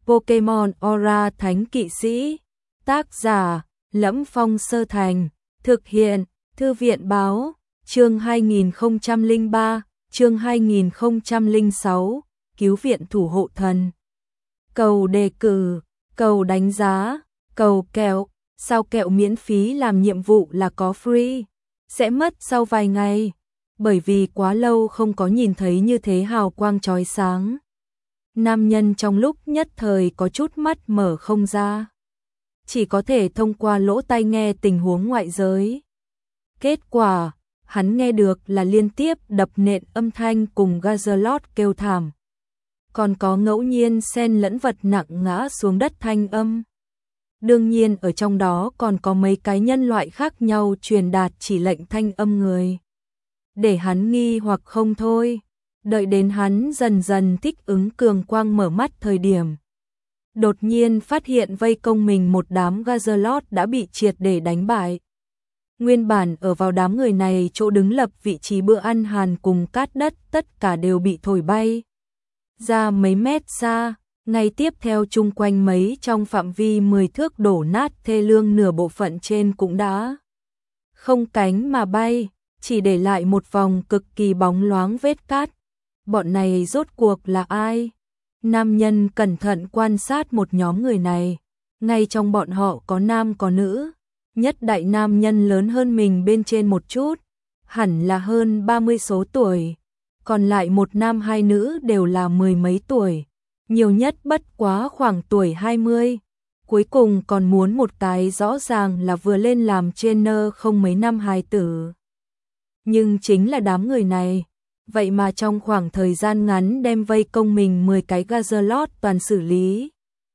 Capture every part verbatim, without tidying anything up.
Pokemon Aura Thánh Kỵ Sĩ. Tác giả Lẫm Phong Sơ Thành. Thực hiện Thư viện Báo. Chương hai nghìn không trăm lẻ ba, chương hai nghìn không trăm lẻ sáu, cứu viện thủ hộ thần. Cầu đề cử, cầu đánh giá, cầu kẹo, sao kẹo miễn phí làm nhiệm vụ là có free, sẽ mất sau vài ngày, bởi vì quá lâu không có nhìn thấy như thế hào quang chói sáng. Nam nhân trong lúc nhất thời có chút mắt mở không ra, chỉ có thể thông qua lỗ tai nghe tình huống ngoại giới. Kết quả, hắn nghe được là liên tiếp đập nện âm thanh cùng Gazalot kêu thảm. Còn có ngẫu nhiên xen lẫn vật nặng ngã xuống đất thanh âm. Đương nhiên ở trong đó còn có mấy cái nhân loại khác nhau truyền đạt chỉ lệnh thanh âm người. Để hắn nghi hoặc không thôi, đợi đến hắn dần dần thích ứng cường quang mở mắt thời điểm. Đột nhiên phát hiện vây công mình một đám Gazalot đã bị triệt để đánh bại. Nguyên bản ở vào đám người này chỗ đứng lập vị trí bữa ăn hàn cùng cát đất tất cả đều bị thổi bay ra mấy mét xa, ngay tiếp theo chung quanh mấy trong phạm vi mười thước đổ nát thê lương, nửa bộ phận trên cũng đã không cánh mà bay, chỉ để lại một vòng cực kỳ bóng loáng vết cát. Bọn này rốt cuộc là ai? Nam nhân cẩn thận quan sát một nhóm người này, ngay trong bọn họ có nam có nữ. Nhất đại nam nhân lớn hơn mình bên trên một chút, hẳn là hơn ba mươi số tuổi, còn lại một nam hai nữ đều là mười mấy tuổi, nhiều nhất bất quá khoảng tuổi hai mươi. Cuối cùng còn muốn một cái rõ ràng là vừa lên làm trainer không mấy năm hài tử. Nhưng chính là đám người này, vậy mà trong khoảng thời gian ngắn đem vây công mình mười cái Gazalot toàn xử lý.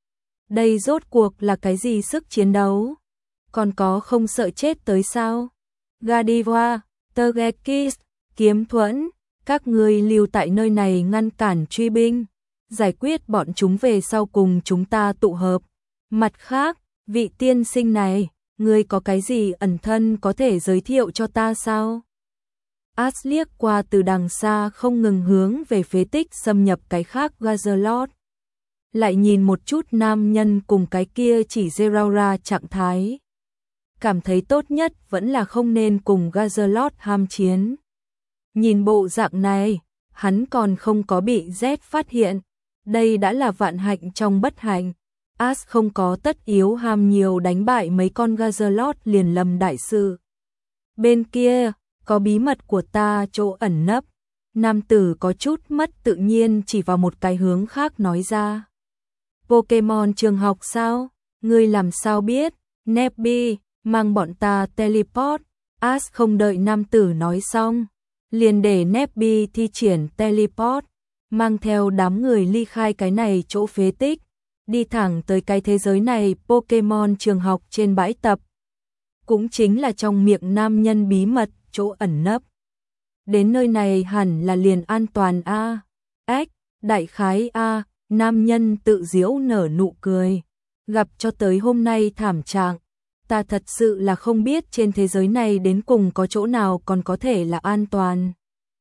Đây rốt cuộc là cái gì sức chiến đấu? Còn có không sợ chết tới sao? Gadiva, Tergekis, Kiếm Thuẫn, các ngươi lưu tại nơi này ngăn cản truy binh, giải quyết bọn chúng về sau cùng chúng ta tụ hợp. Mặt khác, vị tiên sinh này, ngươi có cái gì ẩn thân có thể giới thiệu cho ta sao? As liếc qua từ đằng xa không ngừng hướng về phế tích xâm nhập cái khác Gazalot. Lại nhìn một chút nam nhân cùng cái kia chỉ Zeraora trạng thái. Cảm thấy tốt nhất vẫn là không nên cùng Gazalot ham chiến. Nhìn bộ dạng này, hắn còn không có bị Z phát hiện. Đây đã là vạn hạnh trong bất hạnh. As không có tất yếu ham nhiều đánh bại mấy con Gazalot liền lầm đại sự. Bên kia, có bí mật của ta chỗ ẩn nấp. Nam tử có chút mất tự nhiên chỉ vào một cái hướng khác nói ra. Pokemon trường học sao? Ngươi làm sao biết? Nebby, mang bọn ta teleport. As không đợi nam tử nói xong, liền để Nebby thi triển teleport, mang theo đám người ly khai cái này chỗ phế tích, đi thẳng tới cái thế giới này Pokemon trường học trên bãi tập. Cũng chính là trong miệng nam nhân bí mật chỗ ẩn nấp. Đến nơi này hẳn là liền an toàn a. Ếch, đại khái a, nam nhân tự giễu nở nụ cười. Gặp cho tới hôm nay thảm trạng, ta thật sự là không biết trên thế giới này đến cùng có chỗ nào còn có thể là an toàn.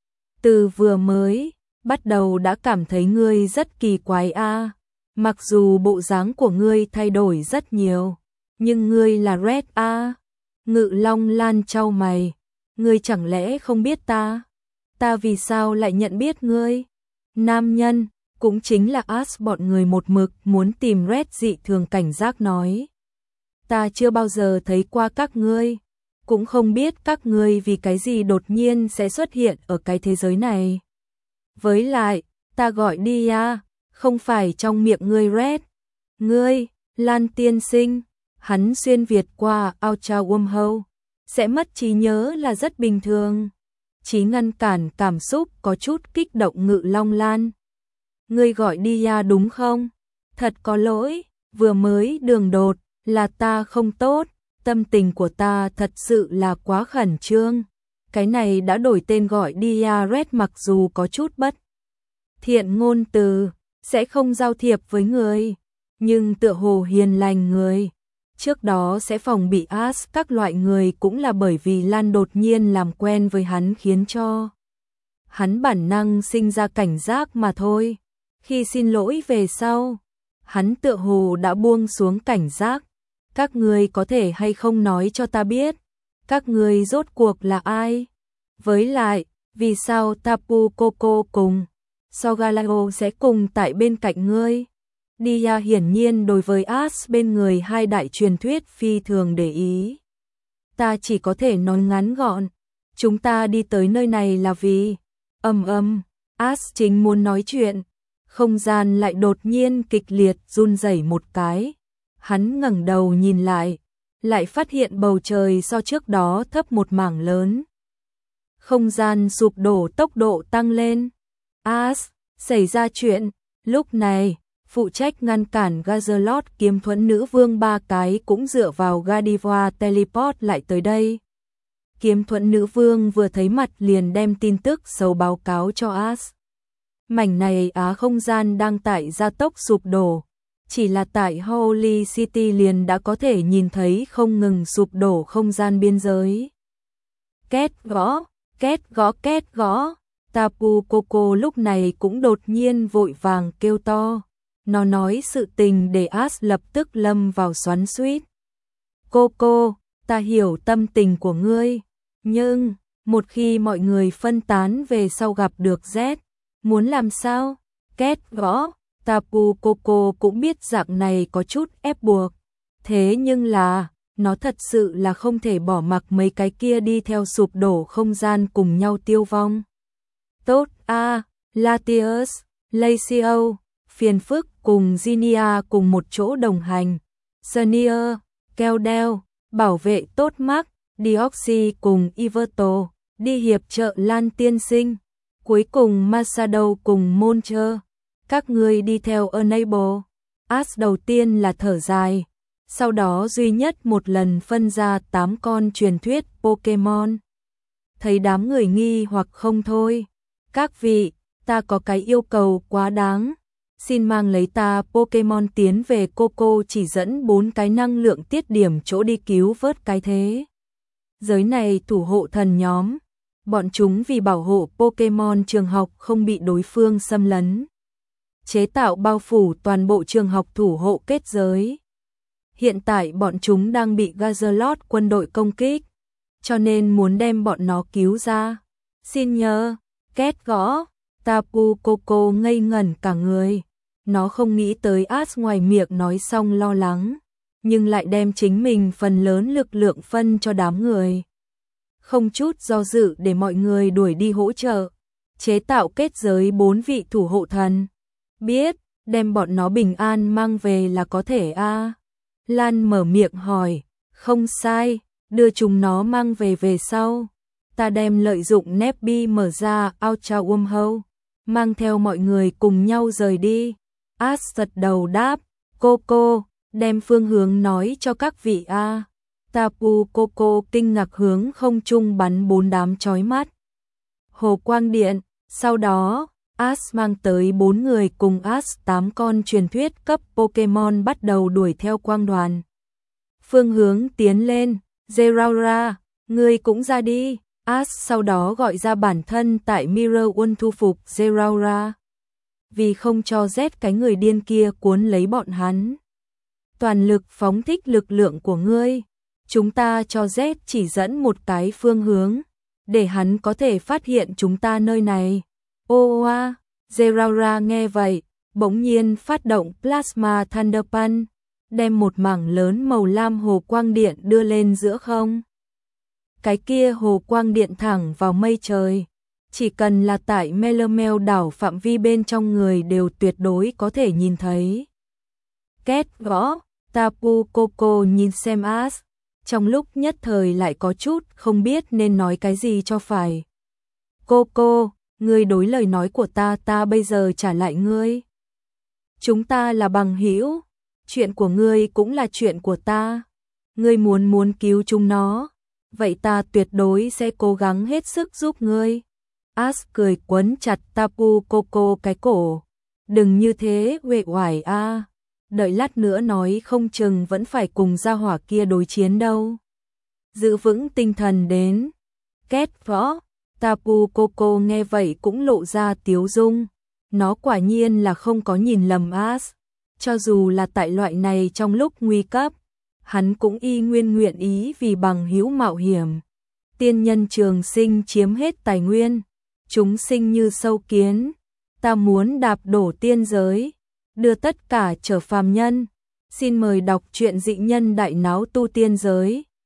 Từ vừa mới bắt đầu đã cảm thấy ngươi rất kỳ quái a. Mặc dù bộ dáng của ngươi thay đổi rất nhiều, nhưng ngươi là Red a. Ngự Long Lan chau mày, ngươi chẳng lẽ không biết ta? Ta vì sao lại nhận biết ngươi? Nam nhân, cũng chính là As bọn người một mực muốn tìm Red dị thường cảnh giác nói. Ta chưa bao giờ thấy qua các ngươi, cũng không biết các ngươi vì cái gì đột nhiên sẽ xuất hiện ở cái thế giới này. Với lại, ta gọi đi à, không phải trong miệng ngươi Red. Ngươi, Lan tiên sinh, hắn xuyên Việt qua Ultra Wormhole, sẽ mất trí nhớ là rất bình thường. Chí ngăn cản cảm xúc có chút kích động Ngự Long Lan. Ngươi gọi đi à đúng không? Thật có lỗi, vừa mới đường đột, là ta không tốt, tâm tình của ta thật sự là quá khẩn trương. Cái này đã đổi tên gọi đi à Red mặc dù có chút bất thiện ngôn từ, sẽ không giao thiệp với người, nhưng tựa hồ hiền lành người. Trước đó sẽ phòng bị As các loại người cũng là bởi vì Lan đột nhiên làm quen với hắn khiến cho hắn bản năng sinh ra cảnh giác mà thôi. Khi xin lỗi về sau, Hắn tựa hồ đã buông xuống cảnh giác. Các ngươi có thể hay không nói cho ta biết, các ngươi rốt cuộc là ai? Với lại, vì sao Tapu Koko cùng Sogalao sẽ cùng tại bên cạnh ngươi? Dia hiển nhiên đối với Ash bên người hai đại truyền thuyết phi thường để ý. Ta chỉ có thể nói ngắn gọn, chúng ta đi tới nơi này là vì... Ầm ầm, Ash chính muốn nói chuyện, không gian lại đột nhiên kịch liệt run rẩy một cái. Hắn ngẩng đầu nhìn lại, lại phát hiện bầu trời so trước đó thấp một mảng lớn. Không gian sụp đổ tốc độ tăng lên. Ash, xảy ra chuyện. Lúc này, phụ trách ngăn cản Gazalot kiếm thuẫn nữ vương ba cái cũng dựa vào Godiva teleport lại tới đây. Kiếm thuẫn nữ vương vừa thấy mặt liền đem tin tức xấu báo cáo cho Ash. Mảnh này á không gian đang tại gia tốc sụp đổ. Chỉ là tại Holy City liền đã có thể nhìn thấy không ngừng sụp đổ không gian biên giới. Két gõ, két gõ két gõ. Tapu Koko lúc này cũng đột nhiên vội vàng kêu to. Nó nói sự tình để Ash lập tức lâm vào xoắn xuýt. Koko, ta hiểu tâm tình của ngươi. Nhưng, một khi mọi người phân tán về sau gặp được Z, muốn làm sao? Két gõ. Tapu Koko cũng biết dạng này có chút ép buộc. Thế nhưng là, nó thật sự là không thể bỏ mặc mấy cái kia đi theo sụp đổ không gian cùng nhau tiêu vong. Tốt a, à, Latius, Lacio, phiền phức cùng Zinia cùng một chỗ đồng hành. Senior, Keldeo, bảo vệ tốt Mark, Dioxy cùng Iverto, đi hiệp trợ Lan tiên sinh. Cuối cùng Masado cùng Moncher. Các ngươi đi theo Enable. Ash đầu tiên là thở dài, sau đó duy nhất một lần phân ra tám con truyền thuyết Pokemon. Thấy đám người nghi hoặc không thôi. Các vị, ta có cái yêu cầu quá đáng. Xin mang lấy ta Pokemon tiến về Koko chỉ dẫn bốn cái năng lượng tiết điểm chỗ đi cứu vớt cái thế. Giới này thủ hộ thần nhóm. Bọn chúng vì bảo hộ Pokemon trường học không bị đối phương xâm lấn. Chế tạo bao phủ toàn bộ trường học thủ hộ kết giới. Hiện tại bọn chúng đang bị Gazalot quân đội công kích, cho nên muốn đem bọn nó cứu ra. Xin nhờ, két gõ. Tapu Koko ngây ngẩn cả người. Nó không nghĩ tới Ash ngoài miệng nói xong lo lắng, nhưng lại đem chính mình phần lớn lực lượng phân cho đám người. Không chút do dự để mọi người đuổi đi hỗ trợ, chế tạo kết giới bốn vị thủ hộ thần. Biết, đem bọn nó bình an mang về là có thể a. À. Lan mở miệng hỏi, không sai, đưa chúng nó mang về về sau. Ta đem lợi dụng Nebby mở ra Ultra Wormhole, mang theo mọi người cùng nhau rời đi. Ash gật đầu đáp, Koko, đem phương hướng nói cho các vị a. À. Tapu Koko kinh ngạc hướng không trung bắn bốn đám chói mắt hồ quang điện, sau đó Ash mang tới bốn người cùng Ash tám con truyền thuyết cấp Pokemon bắt đầu đuổi theo quang đoàn. Phương hướng tiến lên, Zeraora, ngươi cũng ra đi. Ash sau đó gọi ra bản thân tại Mirror World thu phục Zeraora. Vì không cho Z cái người điên kia cuốn lấy bọn hắn. Toàn lực phóng thích lực lượng của ngươi. Chúng ta cho Z chỉ dẫn một cái phương hướng, để hắn có thể phát hiện chúng ta nơi này. Ô oa, Zeraora nghe vậy, bỗng nhiên phát động Plasma Thunder Punch, đem một mảng lớn màu lam hồ quang điện đưa lên giữa không. Cái kia hồ quang điện thẳng vào mây trời, chỉ cần là tại Melemel đảo phạm vi bên trong người đều tuyệt đối có thể nhìn thấy. Két gõ, Tapu Koko nhìn xem Ash, trong lúc nhất thời lại có chút không biết nên nói cái gì cho phải. Koko, ngươi đối lời nói của ta, ta bây giờ trả lại ngươi. Chúng ta là bằng hữu, chuyện của ngươi cũng là chuyện của ta. Ngươi muốn muốn cứu chúng nó, vậy ta tuyệt đối sẽ cố gắng hết sức giúp ngươi. Ash cười quấn chặt Tapu Koko cái cổ. Đừng như thế uể oải a. Đợi lát nữa nói không chừng vẫn phải cùng gia hỏa kia đối chiến đâu. Giữ vững tinh thần đến. Két võ. Tapu Koko nghe vậy cũng lộ ra tiếu dung. Nó quả nhiên là không có nhìn lầm Ash. cho dù là tại loại này trong lúc nguy cấp, hắn cũng y nguyên nguyện ý vì bằng hữu mạo hiểm. Tiên nhân trường sinh chiếm hết tài nguyên, chúng sinh như sâu kiến, ta muốn đạp đổ tiên giới, đưa tất cả trở phàm nhân. Xin mời đọc truyện Dị Nhân Đại Náo Tu Tiên Giới.